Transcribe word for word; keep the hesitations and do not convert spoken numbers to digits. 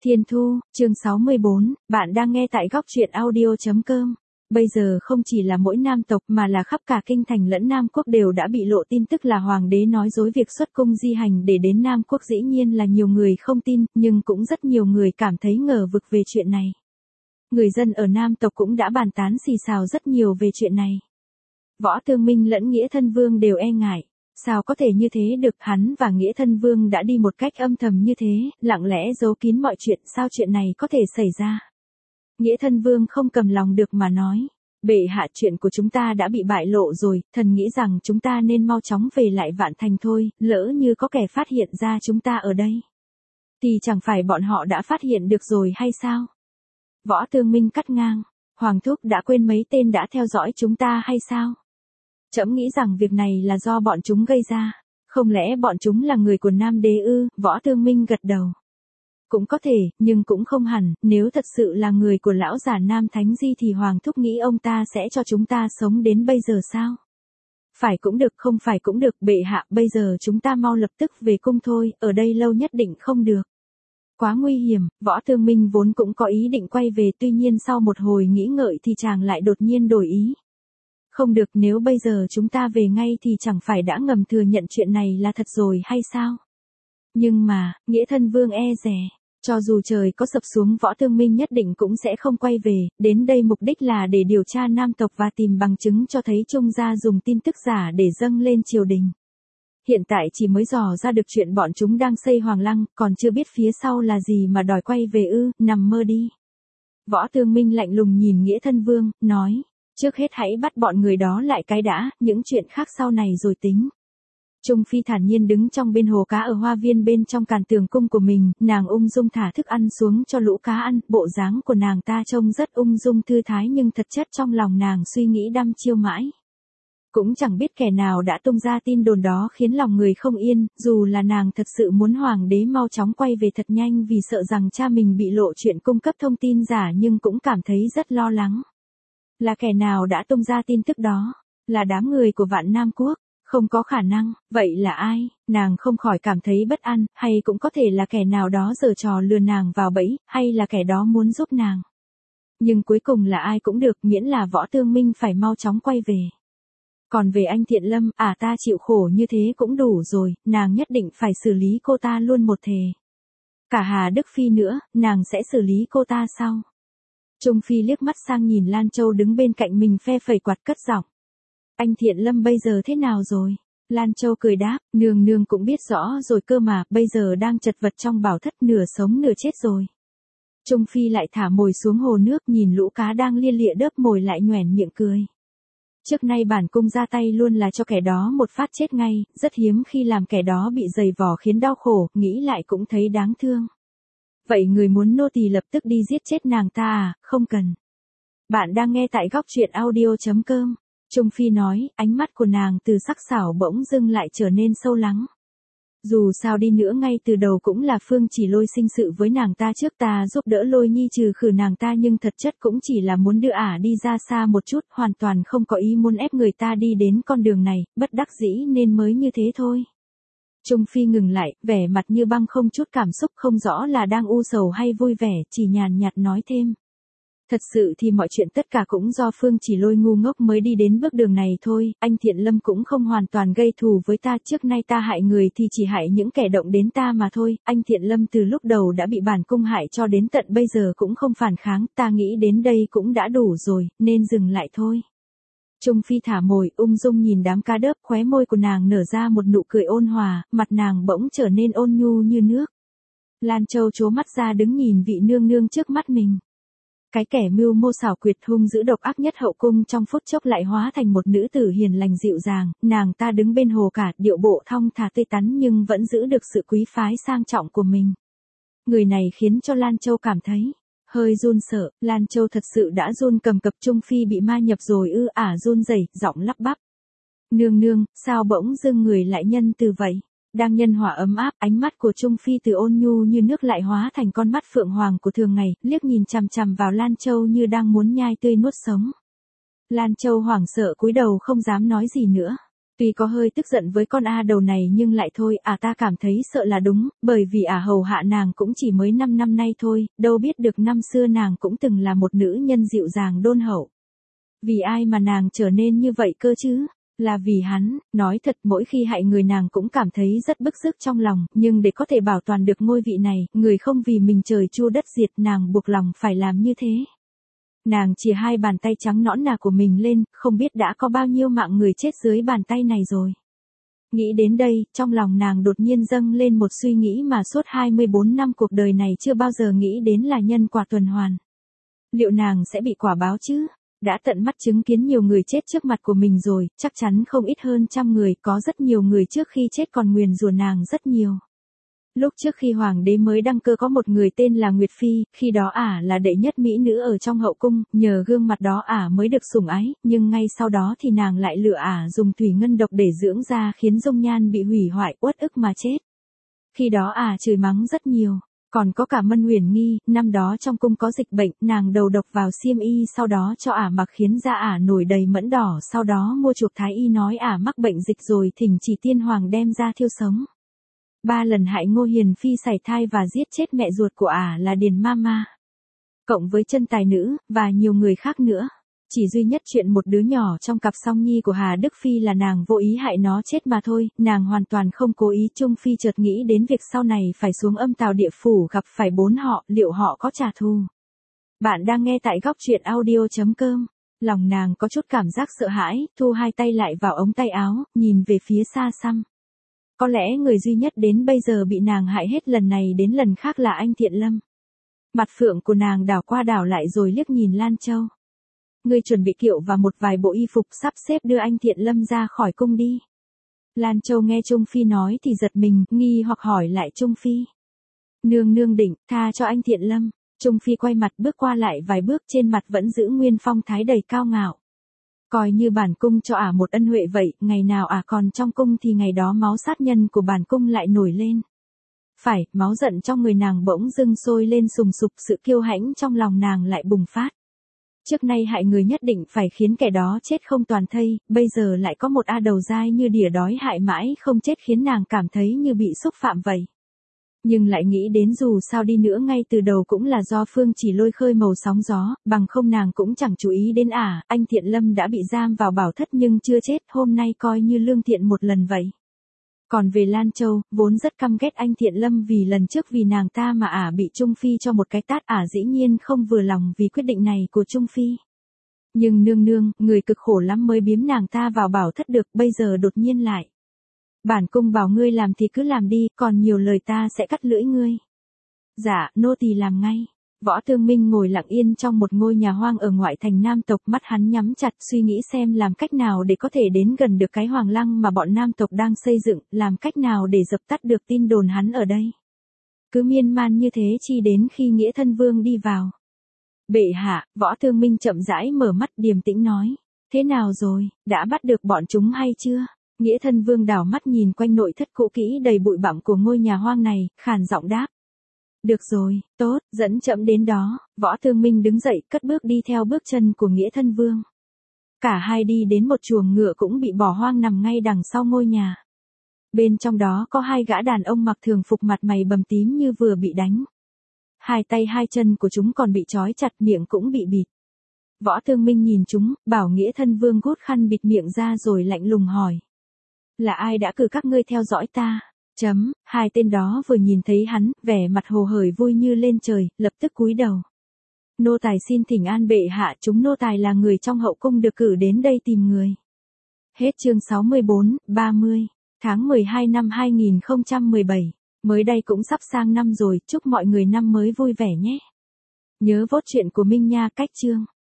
Thiên Thu, chương sáu mươi bốn, bạn đang nghe tại góc truyện audio.com. Bây giờ không chỉ là mỗi nam tộc mà là khắp cả kinh thành lẫn Nam Quốc đều đã bị lộ tin tức là hoàng đế nói dối việc xuất cung di hành để đến Nam Quốc, dĩ nhiên là nhiều người không tin, nhưng cũng rất nhiều người cảm thấy ngờ vực về chuyện này. Người dân ở Nam tộc cũng đã bàn tán xì xào rất nhiều về chuyện này. Võ Tương Minh lẫn Nghĩa Thân Vương đều e ngại. Sao có thể như thế được, hắn và Nghĩa Thân Vương đã đi một cách âm thầm như thế, lặng lẽ giấu kín mọi chuyện, sao chuyện này có thể xảy ra? Nghĩa Thân Vương không cầm lòng được mà nói, bệ hạ, chuyện của chúng ta đã bị bại lộ rồi, thần nghĩ rằng chúng ta nên mau chóng về lại Vạn Thành thôi, lỡ như có kẻ phát hiện ra chúng ta ở đây. Thì chẳng phải bọn họ đã phát hiện được rồi hay sao? Võ Tương Minh cắt ngang, Hoàng thúc đã quên mấy tên đã theo dõi chúng ta hay sao? Trẫm nghĩ rằng việc này là do bọn chúng gây ra, không lẽ bọn chúng là người của Nam Đế ư? Võ Tương Minh gật đầu. Cũng có thể, nhưng cũng không hẳn, nếu thật sự là người của lão già Nam Thánh Di thì Hoàng thúc nghĩ ông ta sẽ cho chúng ta sống đến bây giờ sao? Phải cũng được, không phải cũng được, bệ hạ, bây giờ chúng ta mau lập tức về cung thôi, ở đây lâu nhất định không được. Quá nguy hiểm. Võ Tương Minh vốn cũng có ý định quay về, tuy nhiên sau một hồi nghĩ ngợi thì chàng lại đột nhiên đổi ý. Không được, nếu bây giờ chúng ta về ngay thì chẳng phải đã ngầm thừa nhận chuyện này là thật rồi hay sao? Nhưng mà, Nghĩa Thân Vương e dè, cho dù trời có sập xuống Võ Tương Minh nhất định cũng sẽ không quay về, đến đây mục đích là để điều tra nam tộc và tìm bằng chứng cho thấy Trung gia dùng tin tức giả để dâng lên triều đình. Hiện tại chỉ mới dò ra được chuyện bọn chúng đang xây Hoàng Lăng, còn chưa biết phía sau là gì mà đòi quay về ư, nằm mơ đi. Võ Tương Minh lạnh lùng nhìn Nghĩa Thân Vương, nói. Trước hết hãy bắt bọn người đó lại cái đã, những chuyện khác sau này rồi tính. Trung Phi thản nhiên đứng trong bên hồ cá ở hoa viên bên trong càn tường cung của mình, nàng ung dung thả thức ăn xuống cho lũ cá ăn, bộ dáng của nàng ta trông rất ung dung thư thái nhưng thật chất trong lòng nàng suy nghĩ đăm chiêu mãi. Cũng chẳng biết kẻ nào đã tung ra tin đồn đó khiến lòng người không yên, dù là nàng thật sự muốn hoàng đế mau chóng quay về thật nhanh vì sợ rằng cha mình bị lộ chuyện cung cấp thông tin giả, nhưng cũng cảm thấy rất lo lắng. Là kẻ nào đã tung ra tin tức đó? Là đám người của Vạn Nam Quốc? Không có khả năng, vậy là ai? Nàng không khỏi cảm thấy bất an, hay cũng có thể là kẻ nào đó giở trò lừa nàng vào bẫy, hay là kẻ đó muốn giúp nàng. Nhưng cuối cùng là ai cũng được, miễn là Võ Tương Minh phải mau chóng quay về. Còn về anh Thiện Lâm, à ta chịu khổ như thế cũng đủ rồi, nàng nhất định phải xử lý cô ta luôn một thề. Cả Hà Đức Phi nữa, nàng sẽ xử lý cô ta sau. Trung Phi liếc mắt sang nhìn Lan Châu đứng bên cạnh mình phe phẩy quạt cất giọng. Anh Thiện Lâm bây giờ thế nào rồi? Lan Châu cười đáp, nương nương cũng biết rõ rồi cơ mà, bây giờ đang chật vật trong bảo thất, nửa sống nửa chết rồi. Trung Phi lại thả mồi xuống hồ nước, nhìn lũ cá đang lia lịa đớp mồi lại nhoẻn miệng cười. Trước nay bản cung ra tay luôn là cho kẻ đó một phát chết ngay, rất hiếm khi làm kẻ đó bị giày vò khiến đau khổ, nghĩ lại cũng thấy đáng thương. Vậy người muốn nô tỳ lập tức đi giết chết nàng ta à? Không cần. Bạn đang nghe tại góc truyện audio.com. Trung Phi nói, ánh mắt của nàng từ sắc sảo bỗng dưng lại trở nên sâu lắng. Dù sao đi nữa ngay từ đầu cũng là Phương Chỉ Lôi sinh sự với nàng ta trước, ta giúp đỡ Lôi Nhi trừ khử nàng ta, nhưng thật chất cũng chỉ là muốn đưa ả đi ra xa một chút, hoàn toàn không có ý muốn ép người ta đi đến con đường này, bất đắc dĩ nên mới như thế thôi. Trung Phi ngừng lại, vẻ mặt như băng không chút cảm xúc, không rõ là đang u sầu hay vui vẻ, chỉ nhàn nhạt nói thêm. Thật sự thì mọi chuyện tất cả cũng do Phương Chỉ Lôi ngu ngốc mới đi đến bước đường này thôi, anh Thiện Lâm cũng không hoàn toàn gây thù với ta, trước nay ta hại người thì chỉ hại những kẻ động đến ta mà thôi, anh Thiện Lâm từ lúc đầu đã bị bản cung hại cho đến tận bây giờ cũng không phản kháng, ta nghĩ đến đây cũng đã đủ rồi, nên dừng lại thôi. Trung Phi thả mồi, ung dung nhìn đám cá đớp, khóe môi của nàng nở ra một nụ cười ôn hòa, mặt nàng bỗng trở nên ôn nhu như nước. Lan Châu trố mắt ra đứng nhìn vị nương nương trước mắt mình. Cái kẻ mưu mô xảo quyệt hung dữ độc ác nhất hậu cung trong phút chốc lại hóa thành một nữ tử hiền lành dịu dàng, nàng ta đứng bên hồ cả, điệu bộ thong thả tươi tắn nhưng vẫn giữ được sự quý phái sang trọng của mình. Người này khiến cho Lan Châu cảm thấy hơi run sợ, Lan Châu thật sự đã run cầm cập. Trung Phi bị ma nhập rồi ư? Ả run rẩy, giọng lắp bắp. Nương nương, sao bỗng dưng người lại nhân từ vậy? Đang nhân hòa ấm áp, ánh mắt của Trung Phi từ ôn nhu như nước lại hóa thành con mắt phượng hoàng của thường ngày, liếc nhìn chằm chằm vào Lan Châu như đang muốn nhai tươi nuốt sống. Lan Châu hoảng sợ cúi đầu không dám nói gì nữa. Phi có hơi tức giận với con A đầu này nhưng lại thôi, à ta cảm thấy sợ là đúng, bởi vì à hầu hạ nàng cũng chỉ mới năm năm nay thôi, đâu biết được năm xưa nàng cũng từng là một nữ nhân dịu dàng đôn hậu. Vì ai mà nàng trở nên như vậy cơ chứ? Là vì hắn, nói thật mỗi khi hại người nàng cũng cảm thấy rất bức rứt trong lòng, nhưng để có thể bảo toàn được ngôi vị này, người không vì mình trời chua đất diệt nàng buộc lòng phải làm như thế. Nàng chìa hai bàn tay trắng nõn nà của mình lên, không biết đã có bao nhiêu mạng người chết dưới bàn tay này rồi. Nghĩ đến đây, trong lòng nàng đột nhiên dâng lên một suy nghĩ mà suốt hai mươi bốn năm cuộc đời này chưa bao giờ nghĩ đến là nhân quả tuần hoàn. Liệu nàng sẽ bị quả báo chứ? Đã tận mắt chứng kiến nhiều người chết trước mặt của mình rồi, chắc chắn không ít hơn trăm người, có rất nhiều người trước khi chết còn nguyền rủa nàng rất nhiều. Lúc trước khi hoàng đế mới đăng cơ có một người tên là Nguyệt Phi, khi đó ả là đệ nhất mỹ nữ ở trong hậu cung, nhờ gương mặt đó ả mới được sủng ái, nhưng ngay sau đó thì nàng lại lựa ả dùng thủy ngân độc để dưỡng da khiến dung nhan bị hủy hoại, uất ức mà chết. Khi đó ả chửi mắng rất nhiều. Còn có cả Mân Huyền Nghi, năm đó trong cung có dịch bệnh, nàng đầu độc vào xiêm y sau đó cho ả mặc khiến da ả nổi đầy mẫn đỏ, sau đó mua chuộc thái y nói ả mắc bệnh dịch rồi thỉnh chỉ tiên hoàng đem ra thiêu sống. Ba lần hại Ngô Hiền Phi sảy thai và giết chết mẹ ruột của ả là Điền Mama. Cộng với chân tài nữ, và nhiều người khác nữa. Chỉ duy nhất chuyện một đứa nhỏ trong cặp song nhi của Hà Đức Phi là nàng vô ý hại nó chết mà thôi, nàng hoàn toàn không cố ý. Trung Phi chợt nghĩ đến việc sau này phải xuống âm tào địa phủ gặp phải bốn họ, liệu họ có trả thù. Bạn đang nghe tại góc truyện audio chấm com. Lòng nàng có chút cảm giác sợ hãi, thu hai tay lại vào ống tay áo, nhìn về phía xa xăm. Có lẽ người duy nhất đến bây giờ bị nàng hại hết lần này đến lần khác là anh Thiện Lâm. Mặt phượng của nàng đảo qua đảo lại rồi liếc nhìn Lan Châu. Ngươi chuẩn bị kiệu và một vài bộ y phục sắp xếp đưa anh Thiện Lâm ra khỏi cung đi. Lan Châu nghe Trung Phi nói thì giật mình, nghi hoặc hỏi lại Trung Phi. Nương nương định, tha cho anh Thiện Lâm. Trung Phi quay mặt bước qua lại vài bước, trên mặt vẫn giữ nguyên phong thái đầy cao ngạo. Coi như bản cung cho ả một ân huệ vậy, ngày nào ả còn trong cung thì ngày đó máu sát nhân của bản cung lại nổi lên. Phải, máu giận trong người nàng bỗng dưng sôi lên sùng sục, sự kiêu hãnh trong lòng nàng lại bùng phát. Trước nay hại người nhất định phải khiến kẻ đó chết không toàn thây, bây giờ lại có một A đầu dai như đỉa đói hại mãi không chết khiến nàng cảm thấy như bị xúc phạm vậy. Nhưng lại nghĩ đến dù sao đi nữa ngay từ đầu cũng là do Phương Chỉ lôi khơi màu sóng gió, bằng không nàng cũng chẳng chú ý đến ả, anh Thiện Lâm đã bị giam vào bảo thất nhưng chưa chết, hôm nay coi như lương thiện một lần vậy. Còn về Lan Châu, vốn rất căm ghét anh Thiện Lâm vì lần trước vì nàng ta mà ả bị Trung Phi cho một cái tát, ả dĩ nhiên không vừa lòng vì quyết định này của Trung Phi. Nhưng nương nương, người cực khổ lắm mới biếm nàng ta vào bảo thất được, bây giờ đột nhiên lại. Bản cung bảo ngươi làm thì cứ làm đi, còn nhiều lời ta sẽ cắt lưỡi ngươi. Dạ, nô tỳ làm ngay. Võ Tương Minh ngồi lặng yên trong một ngôi nhà hoang ở ngoại thành Nam tộc, mắt hắn nhắm chặt suy nghĩ xem làm cách nào để có thể đến gần được cái hoàng lăng mà bọn Nam tộc đang xây dựng, làm cách nào để dập tắt được tin đồn hắn ở đây. Cứ miên man như thế chi đến khi Nghĩa Thân Vương đi vào. Bệ hạ, Võ Tương Minh chậm rãi mở mắt điềm tĩnh nói. Thế nào rồi, đã bắt được bọn chúng hay chưa? Nghĩa Thân Vương đảo mắt nhìn quanh nội thất cũ kỹ đầy bụi bặm của ngôi nhà hoang này, khàn giọng đáp. Được rồi, tốt, dẫn chậm đến đó. Võ Tương Minh đứng dậy, cất bước đi theo bước chân của Nghĩa Thân Vương. Cả hai đi đến một chuồng ngựa cũng bị bỏ hoang nằm ngay đằng sau ngôi nhà. Bên trong đó có hai gã đàn ông mặc thường phục, mặt mày bầm tím như vừa bị đánh. Hai tay hai chân của chúng còn bị trói chặt, miệng cũng bị bịt. Võ Tương Minh nhìn chúng, bảo Nghĩa Thân Vương gút khăn bịt miệng ra rồi lạnh lùng hỏi. Là ai đã cử các ngươi theo dõi ta? Chấm, hai tên đó vừa nhìn thấy hắn, vẻ mặt hồ hởi vui như lên trời, lập tức cúi đầu. Nô tài xin thỉnh an bệ hạ, chúng nô tài là người trong hậu cung được cử đến đây tìm người. Hết chương sáu mươi bốn, ba mươi, tháng mười hai năm hai nghìn không trăm mười bảy, mới đây cũng sắp sang năm rồi, chúc mọi người năm mới vui vẻ nhé. Nhớ vote chuyện của Minh Nha cách chương.